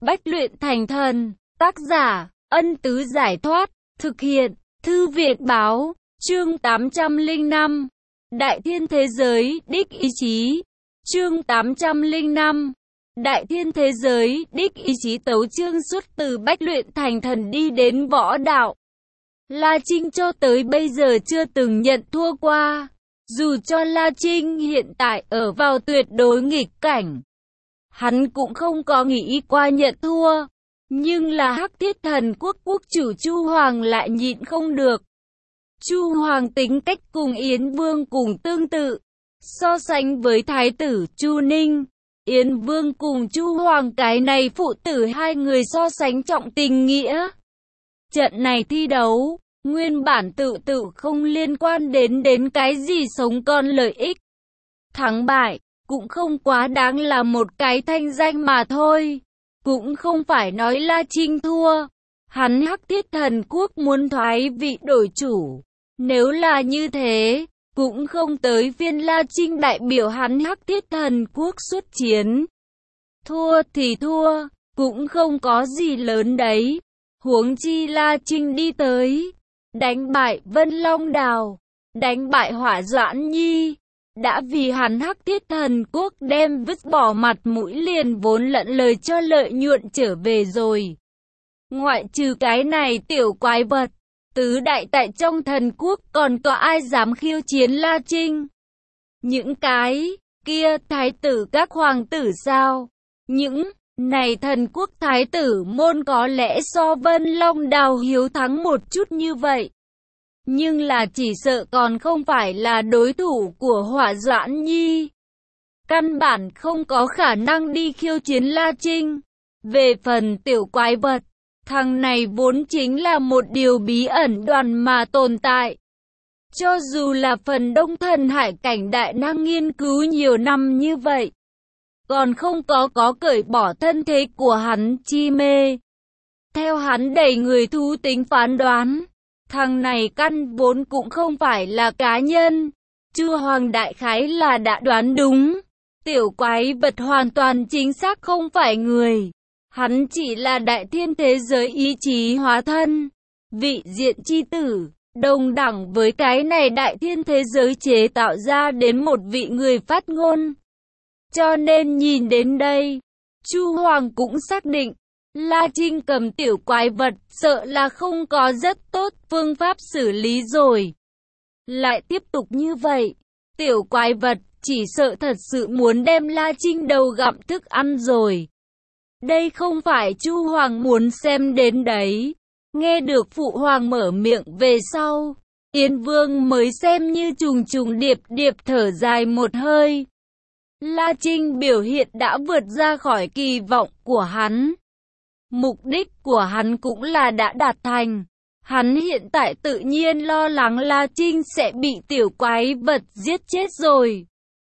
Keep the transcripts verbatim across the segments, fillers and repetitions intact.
Bách luyện thành thần. Tác giả, Ân Tứ Giải Thoát. Thực hiện, Thư viện Báo. Chương tám trăm lẻ năm. Đại thiên thế giới, đích ý chí. Chương tám trăm lẻ năm. Đại thiên thế giới, đích ý chí. Tấu chương xuất từ bách luyện thành thần đi đến võ đạo. La Trinh cho tới bây giờ chưa từng nhận thua qua. Dù cho La Trinh hiện tại ở vào tuyệt đối nghịch cảnh, hắn cũng không có nghĩ qua nhận thua. Nhưng là Hắc Thiết Thần Quốc quốc chủ Chu Hoàng lại nhịn không được. Chu Hoàng tính cách cùng Yến Vương cùng tương tự. So sánh với Thái tử Chu Ninh, Yến Vương cùng Chu Hoàng cái này phụ tử hai người so sánh trọng tình nghĩa. Trận này thi đấu, nguyên bản tự tự không liên quan đến đến cái gì sống còn lợi ích. Thắng bại, cũng không quá đáng là một cái thanh danh mà thôi. Cũng không phải nói La Trinh thua. Hắn Hắc Thiết Thần Quốc muốn thoái vị đổi chủ. Nếu là như thế, cũng không tới phiên La Trinh đại biểu hắn Hắc Thiết Thần Quốc xuất chiến. Thua thì thua, cũng không có gì lớn đấy. Huống chi La Trinh đi tới, đánh bại Vân Long Đào, đánh bại Hỏa Doãn Nhi, đã vì hắn Hắc Thiết Thần Quốc đem vứt bỏ mặt mũi liền vốn lẫn lời cho lợi nhuận trở về rồi. Ngoại trừ cái này tiểu quái vật, tứ đại tại trong thần quốc còn có ai dám khiêu chiến La Trinh? Những cái kia thái tử các hoàng tử sao? Những này thần quốc thái tử môn có lẽ so Vân Long Đào hiếu thắng một chút như vậy. Nhưng là chỉ sợ còn không phải là đối thủ của Hỏa Doãn Nhi. Căn bản không có khả năng đi khiêu chiến La Trinh. Về phần tiểu quái vật, thằng này vốn chính là một điều bí ẩn đoàn mà tồn tại. Cho dù là phần đông thần hải cảnh đại năng nghiên cứu nhiều năm như vậy, còn không có có cởi bỏ thân thế của hắn chi mê. Theo hắn đầy người thú tính phán đoán, thằng này căn vốn cũng không phải là cá nhân. Chu Hoàng đại khái là đã đoán đúng. Tiểu quái vật hoàn toàn chính xác không phải người. Hắn chỉ là đại thiên thế giới ý chí hóa thân. Vị diện chi tử, đồng đẳng với cái này đại thiên thế giới chế tạo ra đến một vị người phát ngôn. Cho nên nhìn đến đây, Chu Hoàng cũng xác định, La Trinh cầm tiểu quái vật sợ là không có rất tốt phương pháp xử lý rồi. Lại tiếp tục như vậy, tiểu quái vật chỉ sợ thật sự muốn đem La Trinh đầu gặm thức ăn rồi. Đây không phải Chu Hoàng muốn xem đến đấy. Nghe được Phụ Hoàng mở miệng về sau, Yến Vương mới xem như trùng trùng điệp điệp thở dài một hơi. La Trinh biểu hiện đã vượt ra khỏi kỳ vọng của hắn. Mục đích của hắn cũng là đã đạt thành. Hắn hiện tại tự nhiên lo lắng La Trinh sẽ bị tiểu quái vật giết chết rồi.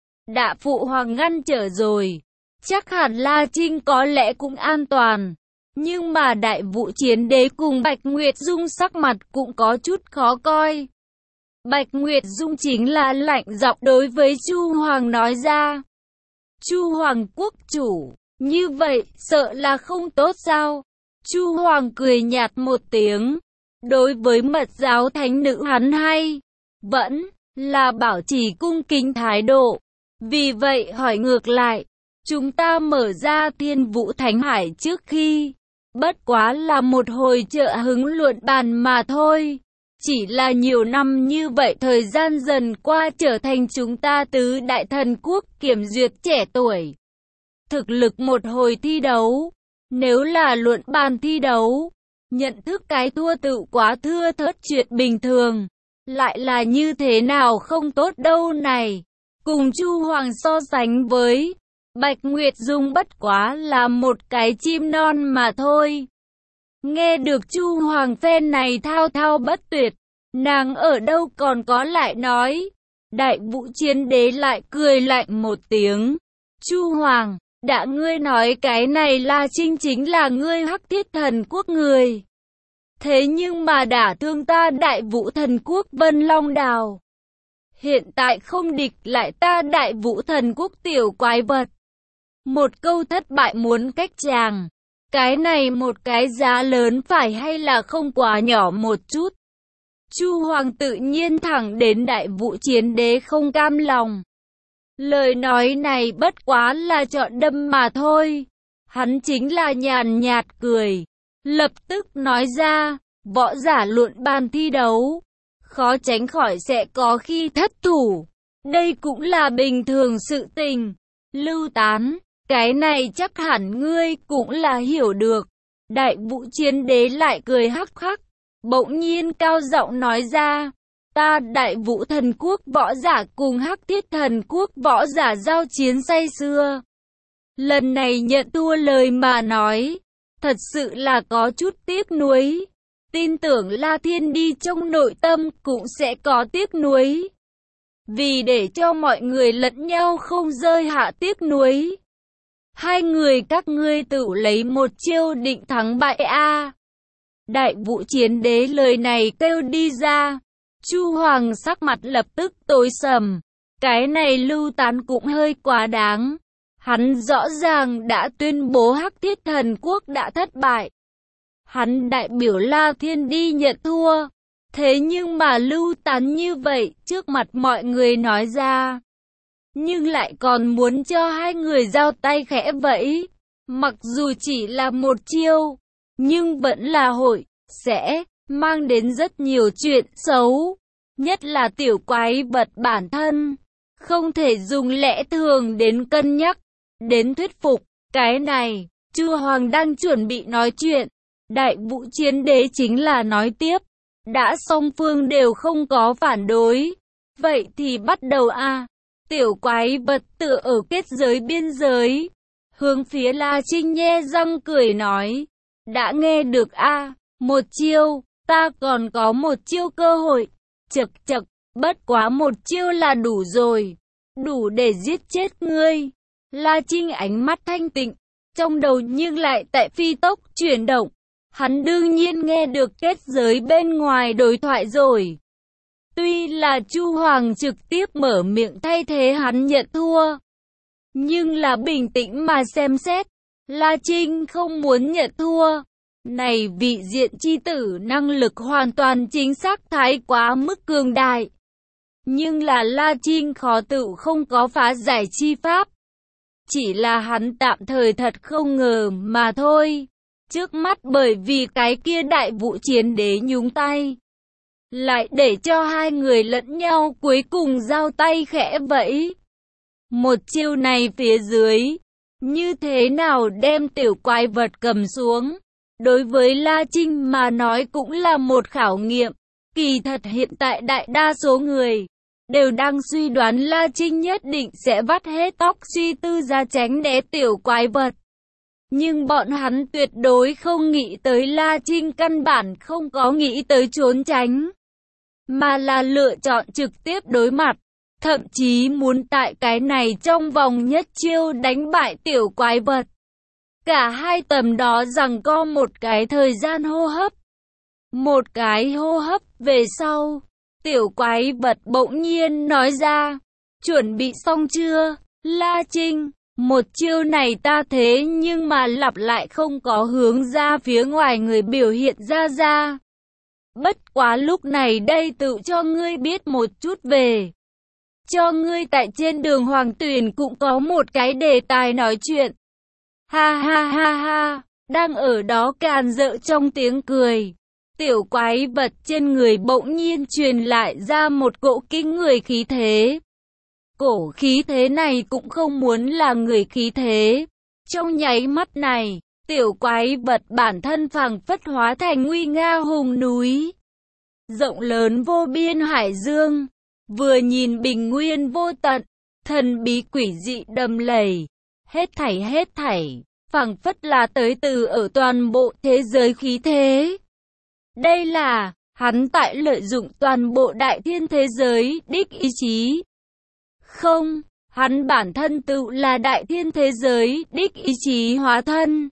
Đã Phụ Hoàng ngăn trở rồi, chắc hẳn La Trinh có lẽ cũng an toàn. Nhưng mà Đại Vũ Chiến Đế cùng Bạch Nguyệt Dung sắc mặt cũng có chút khó coi. Bạch Nguyệt Dung chính là lạnh giọng đối với Chu Hoàng nói ra. Chu Hoàng quốc chủ, như vậy sợ là không tốt sao? Chu Hoàng cười nhạt một tiếng. Đối với Mật giáo thánh nữ hắn hay vẫn là bảo trì cung kính thái độ. Vì vậy hỏi ngược lại, chúng ta mở ra Thiên Vũ Thánh Hải trước khi, bất quá là một hồi trợ hứng luận bàn mà thôi. Chỉ là nhiều năm như vậy thời gian dần qua trở thành chúng ta tứ đại thần quốc kiểm duyệt trẻ tuổi. Thực lực một hồi thi đấu, nếu là luận bàn thi đấu, nhận thức cái thua tự quá thưa thớt chuyện bình thường. Lại là như thế nào không tốt đâu này. Cùng Chu Hoàng so sánh với Bạch Nguyệt Dung bất quá là một cái chim non mà thôi. Nghe được Chu Hoàng phen này thao thao bất tuyệt, nàng ở đâu còn có lại nói. Đại Vũ Chiến Đế lại cười lạnh một tiếng. Chu Hoàng, đã ngươi nói cái này La Trinh chính là ngươi Hắc Thiết Thần Quốc người. Thế nhưng mà đả thương ta Đại Vũ Thần Quốc Vân Long Đào. Hiện tại không địch lại ta Đại Vũ Thần Quốc tiểu quái vật. Một câu thất bại muốn cách chàng. Cái này một cái giá lớn phải hay là không quá nhỏ một chút? Chu Hoàng tự nhiên thẳng đến Đại Vũ Chiến Đế không cam lòng. Lời nói này bất quá là chọn đâm mà thôi. Hắn chính là nhàn nhạt cười, lập tức nói ra, võ giả luận bàn thi đấu, khó tránh khỏi sẽ có khi thất thủ. Đây cũng là bình thường sự tình. Lưu Tán, cái này chắc hẳn ngươi cũng là hiểu được. Đại Vũ Chiến Đế lại cười hắc hắc, bỗng nhiên cao giọng nói ra, ta Đại Vũ Thần Quốc võ giả cùng Hắc Thiết Thần Quốc võ giả giao chiến say xưa. Lần này nhận thua lời mà nói, thật sự là có chút tiếc nuối. Tin tưởng La Thiên đi trong nội tâm cũng sẽ có tiếc nuối. Vì để cho mọi người lẫn nhau không rơi hạ tiếc nuối, hai người các ngươi tự lấy một chiêu định thắng bại a. Đại Vũ Chiến Đế lời này kêu đi ra, Chu Hoàng sắc mặt lập tức tối sầm. Cái này Lưu Tán cũng hơi quá đáng. Hắn rõ ràng đã tuyên bố Hắc Thiết Thần Quốc đã thất bại. Hắn đại biểu La Thiên đi nhận thua. Thế nhưng mà Lưu Tán như vậy trước mặt mọi người nói ra, nhưng lại còn muốn cho hai người giao tay khẽ vẫy. Mặc dù chỉ là một chiêu, nhưng vẫn là hội, sẽ mang đến rất nhiều chuyện xấu. Nhất là tiểu quái vật bản thân, không thể dùng lẽ thường đến cân nhắc, đến thuyết phục. Cái này, Chu Hoàng đang chuẩn bị nói chuyện, Đại Vũ Chiến Đế chính là nói tiếp. Đã song phương đều không có phản đối, vậy thì bắt đầu a. Tiểu quái vật tựa ở kết giới biên giới, hướng phía La Trinh nhe răng cười nói, đã nghe được a, một chiêu, ta còn có một chiêu cơ hội. Chậc chậc, bất quá một chiêu là đủ rồi, đủ để giết chết ngươi. La Trinh ánh mắt thanh tịnh, trong đầu nhưng lại tại phi tốc chuyển động. Hắn đương nhiên nghe được kết giới bên ngoài đối thoại rồi. Tuy là Chu Hoàng trực tiếp mở miệng thay thế hắn nhận thua, nhưng là bình tĩnh mà xem xét, La Trinh không muốn nhận thua. Này vị diện chi tử năng lực hoàn toàn chính xác thái quá mức cường đại. Nhưng là La Trinh khó tự không có phá giải chi pháp. Chỉ là hắn tạm thời thật không ngờ mà thôi. Trước mắt bởi vì cái kia Đại Vũ Chiến Đế nhúng tay, lại để cho hai người lẫn nhau cuối cùng giao tay khẽ vẫy. Một chiêu này phía dưới, như thế nào đem tiểu quái vật cầm xuống? Đối với La Trinh mà nói cũng là một khảo nghiệm. Kỳ thật hiện tại đại đa số người đều đang suy đoán La Trinh nhất định sẽ vắt hết tóc suy tư ra tránh né tiểu quái vật. Nhưng bọn hắn tuyệt đối không nghĩ tới La Trinh căn bản không có nghĩ tới trốn tránh, mà là lựa chọn trực tiếp đối mặt, thậm chí muốn tại cái này trong vòng nhất chiêu đánh bại tiểu quái vật. Cả hai tầm đó giằng co một cái thời gian hô hấp. Một cái hô hấp về sau, tiểu quái vật bỗng nhiên nói ra, chuẩn bị xong chưa, La Trinh? Một chiêu này ta thế nhưng mà lặp lại không có hướng ra phía ngoài người biểu hiện ra ra. Bất quá lúc này đây tự cho ngươi biết một chút về. Cho ngươi tại trên đường Hoàng Tuyền cũng có một cái đề tài nói chuyện. Ha ha ha ha, đang ở đó càn rỡ trong tiếng cười. Tiểu quái vật trên người bỗng nhiên truyền lại ra một cỗ kinh người khí thế. Cổ khí thế này cũng không muốn là người khí thế. Trong nháy mắt này, tiểu quái vật bản thân phảng phất hóa thành nguy nga hùng núi. Rộng lớn vô biên hải dương, vừa nhìn bình nguyên vô tận, thần bí quỷ dị đầm lầy. Hết thảy hết thảy, phảng phất là tới từ ở toàn bộ thế giới khí thế. Đây là, hắn tại lợi dụng toàn bộ đại thiên thế giới đích ý chí. Không, hắn bản thân tự là đại thiên thế giới đích ý chí hóa thân.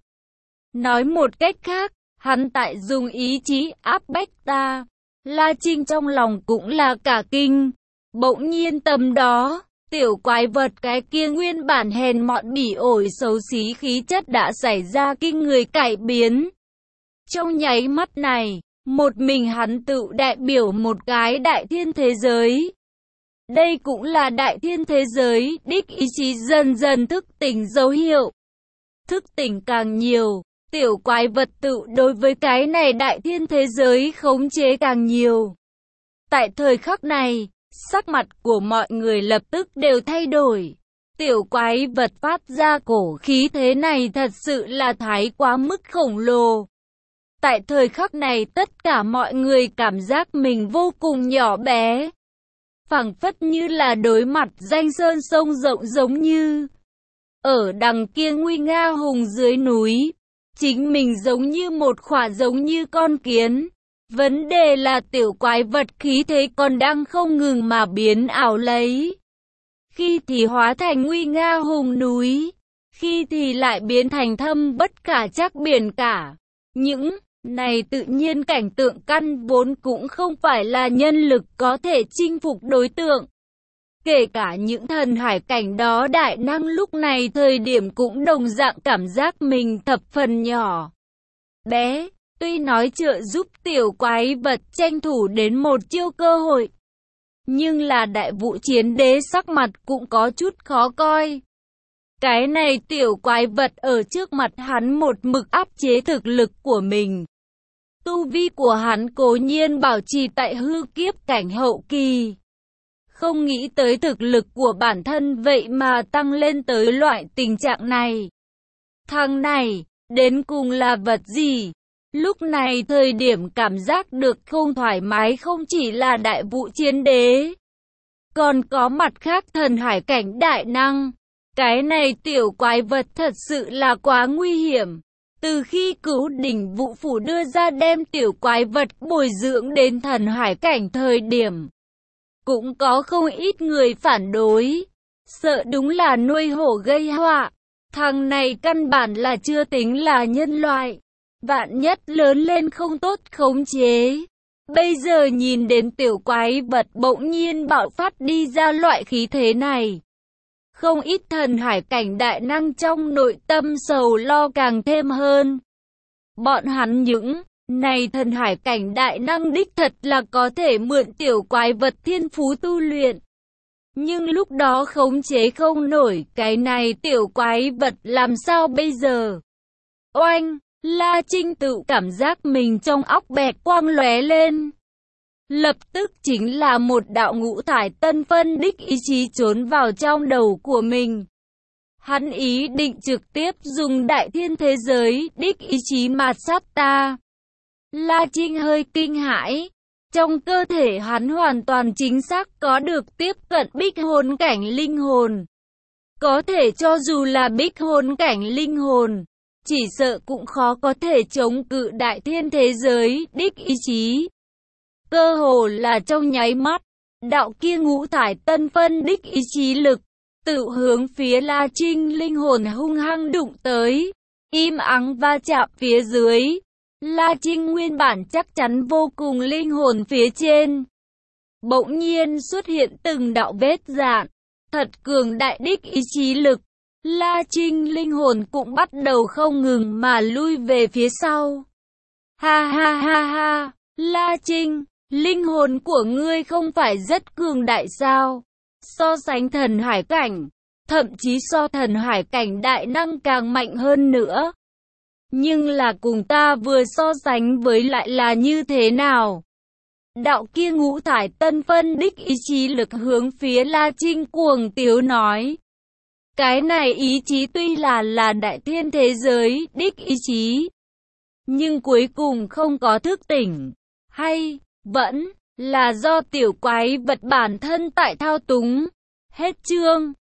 Nói một cách khác, hắn tại dùng ý chí áp bách ta. La Trinh trong lòng cũng là cả kinh. Bỗng nhiên tầm đó, Tiểu quái vật cái kia nguyên bản hèn mọn bỉ ổi xấu xí khí chất đã xảy ra kinh người cải biến. Trong nháy mắt này, một mình hắn tự đại biểu một cái đại thiên thế giới. Đây cũng là đại thiên thế giới, đích ý chí dần dần thức tỉnh dấu hiệu. Thức tỉnh càng nhiều, tiểu quái vật tự đối với cái này đại thiên thế giới khống chế càng nhiều. Tại thời khắc này, sắc mặt của mọi người lập tức đều thay đổi. Tiểu quái vật phát ra cổ khí thế này thật sự là thái quá mức khổng lồ. Tại thời khắc này tất cả mọi người cảm giác mình vô cùng nhỏ bé. Phảng phất như là đối mặt danh sơn sông rộng giống như. Ở đằng kia nguy nga hùng dưới núi, chính mình giống như một khỏa giống như con kiến. Vấn đề là tiểu quái vật khí thế còn đang không ngừng mà biến ảo lấy. Khi thì hóa thành nguy nga hùng núi, khi thì lại biến thành thâm bất khả trắc biển cả. Những này tự nhiên cảnh tượng căn vốn cũng không phải là nhân lực có thể chinh phục đối tượng. Kể cả những thần hải cảnh đó đại năng lúc này thời điểm cũng đồng dạng cảm giác mình thập phần nhỏ bé. Tuy nói trợ giúp tiểu quái vật tranh thủ đến một chiêu cơ hội, nhưng là đại vũ chiến đế sắc mặt cũng có chút khó coi. Cái này tiểu quái vật ở trước mặt hắn một mực áp chế thực lực của mình. Tu vi của hắn cố nhiên bảo trì tại hư kiếp cảnh hậu kỳ. Không nghĩ tới thực lực của bản thân vậy mà tăng lên tới loại tình trạng này. Thằng này, đến cùng là vật gì? Lúc này thời điểm cảm giác được không thoải mái không chỉ là đại vũ chiến đế, còn có mặt khác thần hải cảnh đại năng. Cái này tiểu quái vật thật sự là quá nguy hiểm. Từ khi Cửu Đỉnh Vũ Phủ đưa ra đem tiểu quái vật bồi dưỡng đến thần hải cảnh thời điểm, cũng có không ít người phản đối, sợ đúng là nuôi hổ gây họa. Thằng này căn bản là chưa tính là nhân loại, vạn nhất lớn lên không tốt khống chế. Bây giờ nhìn đến tiểu quái vật bỗng nhiên bạo phát đi ra loại khí thế này, không ít thần hải cảnh đại năng trong nội tâm sầu lo càng thêm hơn. Bọn hắn những này thần hải cảnh đại năng đích thật là có thể mượn tiểu quái vật thiên phú tu luyện. Nhưng lúc đó khống chế không nổi cái này tiểu quái vật làm sao bây giờ? Oanh! La Trinh tự cảm giác mình trong óc bẹt quang lóe lên. Lập tức chính là một đạo ngũ thải tân phân đích ý chí trốn vào trong đầu của mình. Hắn ý định trực tiếp dùng đại thiên thế giới đích ý chí mạt sát ta. La Trinh hơi kinh hãi. Trong cơ thể hắn hoàn toàn chính xác có được tiếp cận bích hồn cảnh linh hồn. Có thể cho dù là bích hồn cảnh linh hồn, chỉ sợ cũng khó có thể chống cự đại thiên thế giới đích ý chí. Cơ hồ là trong nháy mắt, đạo kia ngũ thải tân phân đích ý chí lực, tự hướng phía La Trinh linh hồn hung hăng đụng tới, im ắng va chạm phía dưới. La Trinh nguyên bản chắc chắn vô cùng linh hồn phía trên, bỗng nhiên xuất hiện từng đạo vết rạn, thật cường đại đích ý chí lực. La Trinh linh hồn cũng bắt đầu không ngừng mà lui về phía sau. Ha ha ha ha, La Trinh, linh hồn của ngươi không phải rất cường đại sao? So sánh thần hải cảnh, thậm chí so thần hải cảnh đại năng càng mạnh hơn nữa. Nhưng là cùng ta vừa so sánh với lại là như thế nào? Đạo kia ngũ thải tân phân đích ý chí lực hướng phía La Trinh cuồng tiếu nói. Cái này ý chí tuy là là đại thiên thế giới đích ý chí, nhưng cuối cùng không có thức tỉnh, hay vẫn là do tiểu quái vật bản thân tại thao túng. Hết chương.